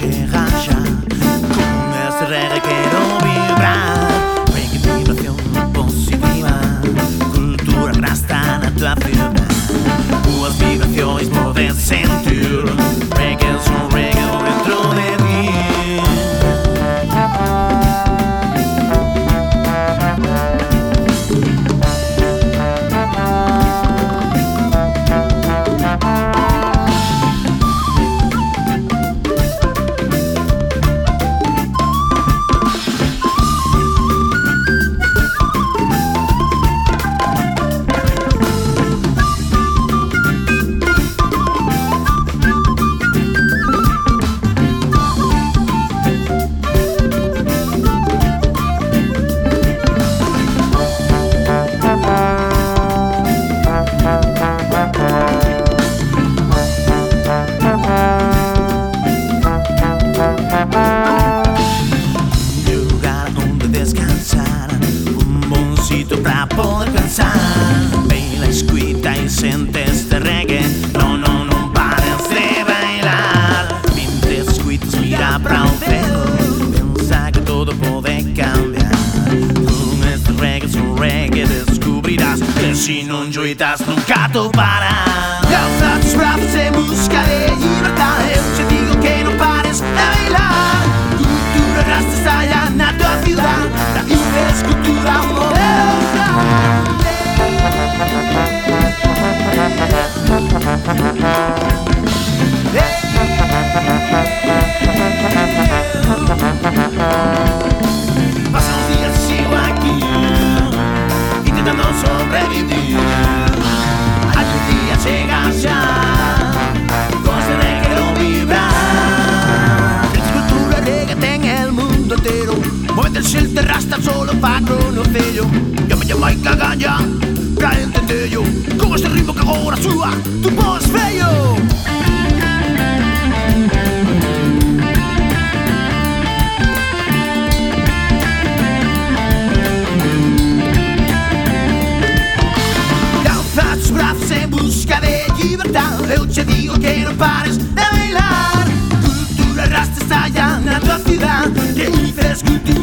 llega ya. Con este reggae quiero vibrar. Reggae, vibración positiva. Cultura rasta na tua vida. Boas vibrações podem sentir. Reggae é um reggae dentro de ti. Pra poder pensar. Baila, escuta y siente este reggae. No, no, no pares de bailar. Mientras escutas, mira para o cielo. Pensa que todo puede cambiar. Con este reggae, es un reggae, descubrirás que si no enjoitas nunca toparás. Alza tus brazos en busca de libertad. Eu te digo que no pares de bailar. Cultura rasta está allá na tua ciudad. Raíces, cultura, un modelo. Pasan los días y sigo aquí, intentando sobrevivir. Algún día llegas ya, con este reggae quiero vibrar. Es cultura reggae en el mundo entero. Muévete el shelter rasta solo para conocerlo. Yo me llamo Ika Ganja, para entenderlo. Con este ritmo que ahora suba, tu voz feio. Alza tus brazos en busca de libertad. Eu te digo que no pares de bailar. Cultura rasta está allá na tua ciudad. Que dices cultura